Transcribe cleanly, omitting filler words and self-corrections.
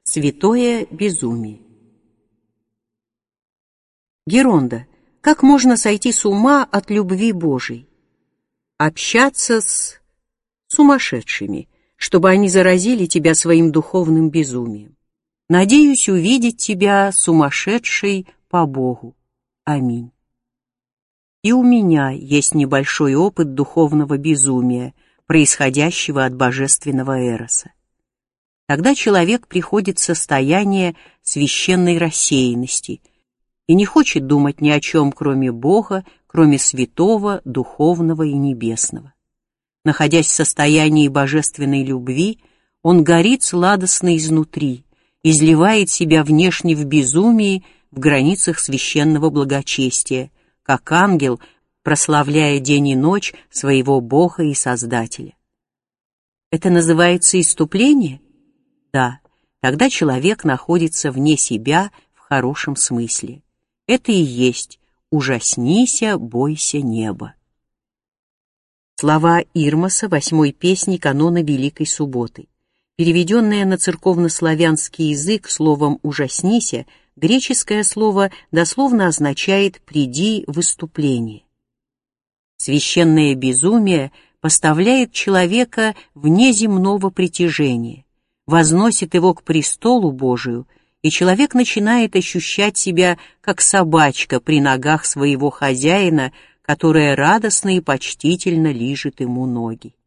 Святое безумие. Геронда. Как можно сойти с ума от любви Божией? Общаться с сумасшедшими, чтобы они заразили тебя своим духовным безумием. Надеюсь увидеть тебя сумасшедшей по Богу. Аминь. И у меня есть небольшой опыт духовного безумия, происходящего от божественного эроса. Тогда человек приходит в состояние священной рассеянности и не хочет думать ни о чем, кроме Бога, кроме святого, духовного и небесного. Находясь в состоянии божественной любви, он горит сладостно изнутри, изливает себя внешне в безумии в границах священного благочестия, как ангел, прославляя день и ночь своего Бога и Создателя. Это называется исступление? Да, тогда человек находится вне себя в хорошем смысле. Это и есть «Ужаснися, бойся неба». Слова Ирмоса 8-й песни канона Великой Субботы. Переведенное на церковнославянский язык словом «ужаснися», греческое слово дословно означает «приди в выступление». Священное безумие поставляет человека вне земного притяжения, возносит его к престолу Божию, и человек начинает ощущать себя как собачка при ногах своего хозяина, которая радостно и почтительно лижет ему ноги.